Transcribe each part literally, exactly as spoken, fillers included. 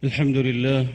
الحمد لله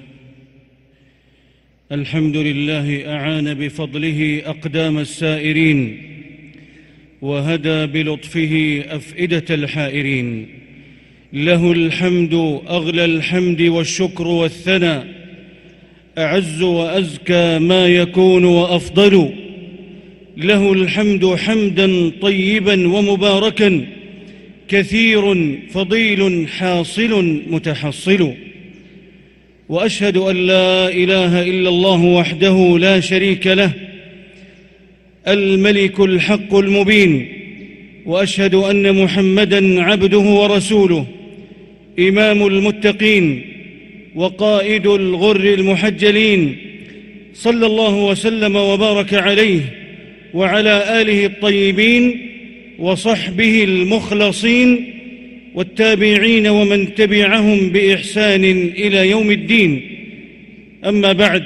الحمد لله أعان بفضله أقدام السائرين وهدى بلطفه أفئدة الحائرين. له الحمد أغلى الحمد والشكر والثناء، أعز وأزكى ما يكون وأفضل. له الحمد حمدا طيبا ومباركا، كثير فضيل حاصل متحصل. وأشهد أن لا إله إلا الله وحده لا شريك له، الملك الحق المبين. وأشهد أن محمدًا عبده ورسوله، إمام المتقين وقائد الغر المحجلين، صلى الله وسلم وبارك عليه وعلى آله الطيبين وصحبه المخلصين والتابعين ومن تبعهم بإحسان إلى يوم الدين. أما بعد،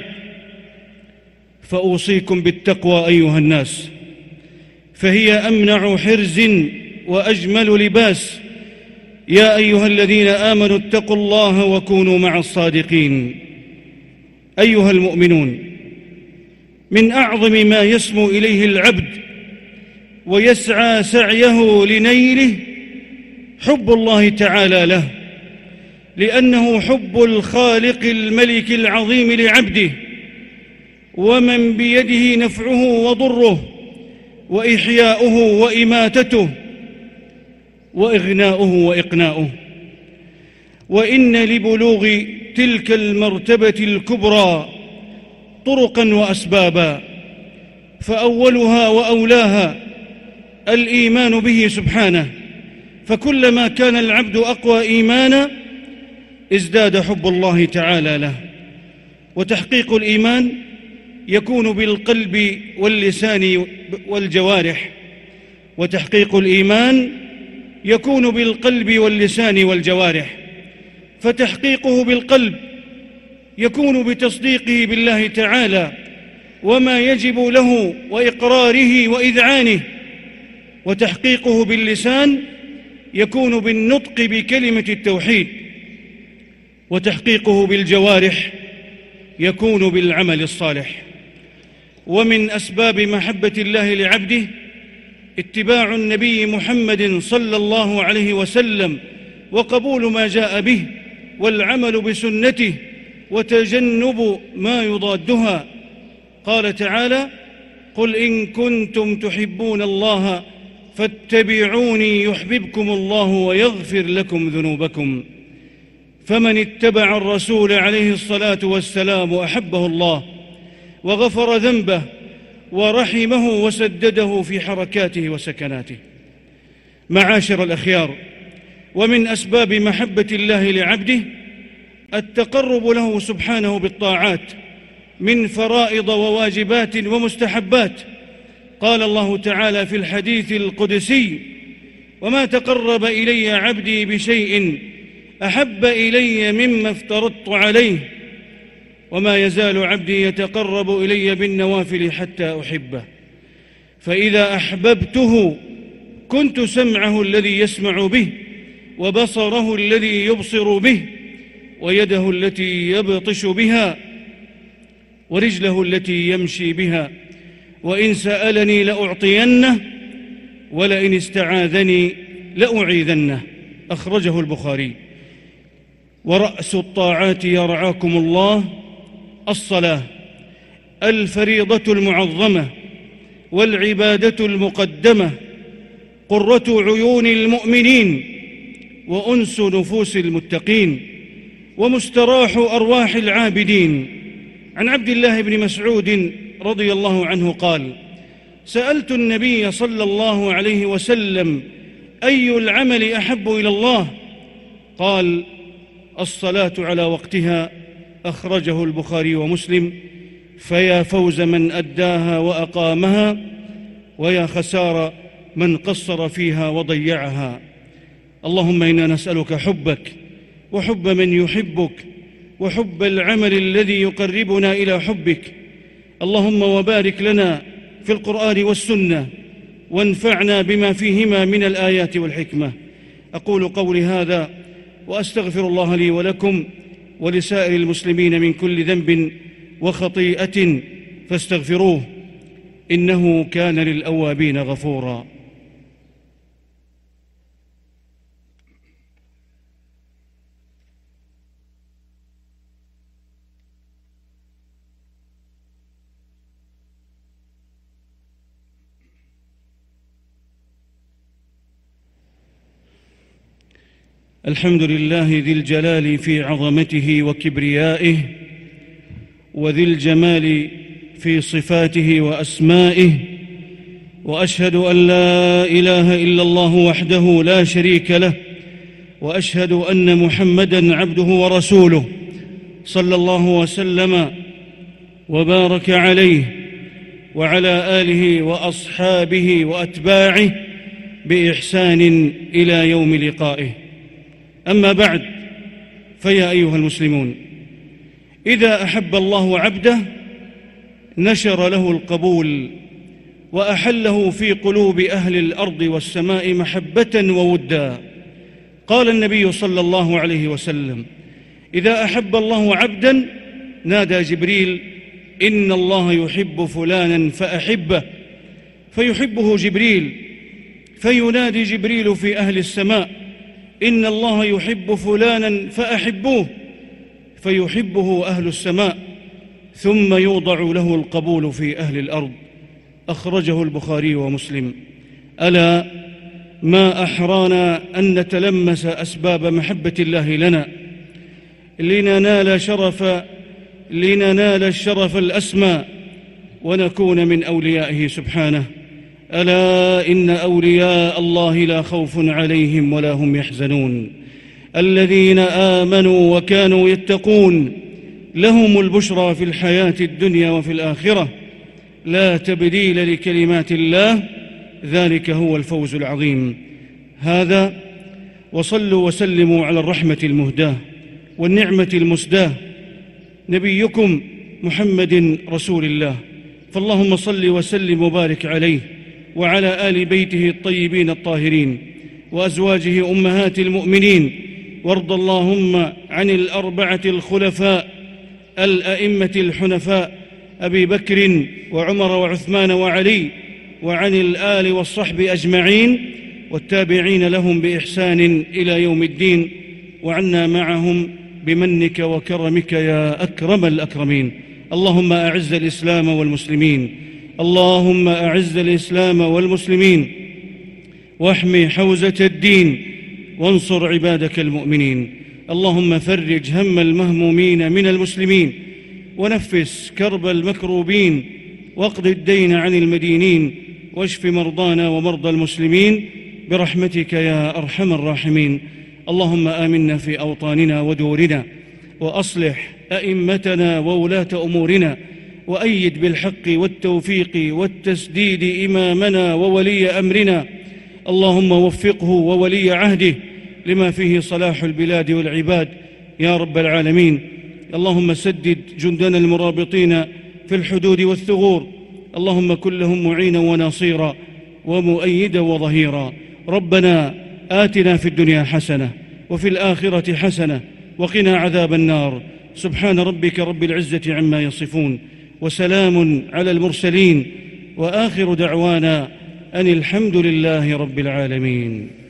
فأوصيكم بالتقوى أيها الناس، فهي أمنع حرز وأجمل لباس. يا أيها الذين آمنوا اتقوا الله وكونوا مع الصادقين. أيها المؤمنون، من أعظم ما يسمو إليه العبد ويسعى سعيه لنيله حب الله تعالى له، لأنه حب الخالق الملك العظيم لعبده، ومن بيده نفعه وضره وإحياؤه وإماتته وإغناؤه وإقناؤه. وإن لبلوغ تلك المرتبة الكبرى طرقا وأسبابا، فأولها وأولاها الإيمان به سبحانه، فكلما كان العبد أقوى إيمانا ازداد حب الله تعالى له. وتحقيق الإيمان يكون بالقلب واللسان والجوارح، وتحقيق الإيمان يكون بالقلب واللسان والجوارح. فتحقيقه بالقلب يكون بتصديقه بالله تعالى وما يجب له وإقراره وإذعانه، وتحقيقه باللسان يكون بالنطق بكلمة التوحيد، وتحقيقه بالجوارح يكون بالعمل الصالح. ومن أسباب محبة الله لعبده اتباع النبي محمد صلى الله عليه وسلم، وقبول ما جاء به، والعمل بسنته، وتجنب ما يضادها. قال تعالى: قل إن كنتم تحبون الله فاتبعوني يحببكم الله ويغفر لكم ذنوبكم. فمن اتبع الرسول عليه الصلاة والسلام أحبه الله وغفر ذنبه ورحمه وسدده في حركاته وسكناته. معاشر الأخيار، ومن أسباب محبة الله لعبده التقرب له سبحانه بالطاعات من فرائض وواجبات ومستحبات. قال الله تعالى في الحديث القدسي: وما تقرب إلي عبدي بشيء أحب إلي مما افترضت عليه، وما يزال عبدي يتقرب إلي بالنوافل حتى أحبه، فإذا أحببته كنت سمعه الذي يسمع به، وبصره الذي يبصر به، ويده التي يبطش بها، ورجله التي يمشي بها. وإن سألني لأعطينه، ولئن استعاذني لأعيذنه. أخرجه البخاري. ورأس الطاعات يرعاكم الله الصلاة، الفريضة المعظمة والعبادة المقدمة، قرة عيون المؤمنين وأنس نفوس المتقين ومستراح أرواح العابدين. عن عبد الله بن مسعود رضي الله عنه قال: سألت النبي صلى الله عليه وسلم: أي العمل أحب إلى الله؟ قال: الصلاة على وقتها. أخرجه البخاري ومسلم. فيا فوز من أداها وأقامها، ويا خسار من قصر فيها وضيعها. اللهم إنا نسألك حبك وحب من يحبك وحب العمل الذي يقربنا إلى حبك. اللهم وبارك لنا في القرآن والسنة، وانفعنا بما فيهما من الآيات والحكمة. أقول قولي هذا وأستغفر الله لي ولكم، ولسائر المسلمين من كل ذنب وخطيئة فاستغفروه إنه كان للأوابين غفورا. الحمد لله ذي الجلال في عظمته وكبريائه، وذي الجمال في صفاته وأسمائه، وأشهد أن لا إله إلا الله وحده لا شريك له، وأشهد أن محمدًا عبده ورسوله صلى الله وسلم وبارك عليه وعلى آله وأصحابه وأتباعه بإحسان إلى يوم لقائه. أما بعد، فيا أيها المسلمون، إذا أحب الله عبده نشر له القبول وأحله في قلوب أهل الأرض والسماء محبة وودا. قال النبي صلى الله عليه وسلم: إذا أحب الله عبدا نادى جبريل: إن الله يحب فلانا فأحبه، فيحبه جبريل، فينادي جبريل في أهل السماء: إن الله يحب فلانا فأحبوه، فيحبه أهل السماء، ثم يوضع له القبول في أهل الأرض. أخرجه البخاري ومسلم. ألا ما أحرانا أن نتلمس أسباب محبة الله لنا لننال شرف لننال الشرف الأسمى ونكون من أوليائه سبحانه. ألا إن أولياء الله لا خوف عليهم ولا هم يحزنون، الذين آمنوا وكانوا يتقون لهم البشرى في الحياة الدنيا وفي الآخرة، لا تبديل لكلمات الله، ذلك هو الفوز العظيم. هذا وصلوا وسلموا على الرحمة المهداة والنعمة المسداة، نبيكم محمد رسول الله، فاللهم صل وسلم وبارك عليه وعلى آل بيته الطيبين الطاهرين وأزواجه أمهات المؤمنين، وارض اللهم عن الأربعة الخلفاء الأئمة الحنفاء أبي بكر وعمر وعثمان وعلي، وعن الآل والصحب أجمعين والتابعين لهم بإحسان إلى يوم الدين، وعنا معهم بمنك وكرمك يا أكرم الأكرمين. اللهم أعز الإسلام والمسلمين، اللهم أعز الإسلام والمسلمين، واحمي حوزة الدين، وانصر عبادك المؤمنين. اللهم فرج هم المهمومين من المسلمين، ونفس كرب المكروبين، واقض الدين عن المدينين، واشف مرضانا ومرضى المسلمين برحمتك يا أرحم الراحمين. اللهم آمنا في أوطاننا ودورنا، وأصلح أئمتنا وولاة أمورنا، وأيد بالحق والتوفيق والتسديد إمامنا وولي أمرنا. اللهم وفقه وولي عهده لما فيه صلاح البلاد والعباد يا رب العالمين. اللهم سدد جندنا المرابطين في الحدود والثغور، اللهم كن لهم معينا ونصيرا ومؤيدا وظهيرا. ربنا آتنا في الدنيا حسنة وفي الآخرة حسنة وقنا عذاب النار. سبحان ربك رب العزة عما يصفون، وسلام على المرسلين، وآخر دعوانا أن الحمد لله رب العالمين.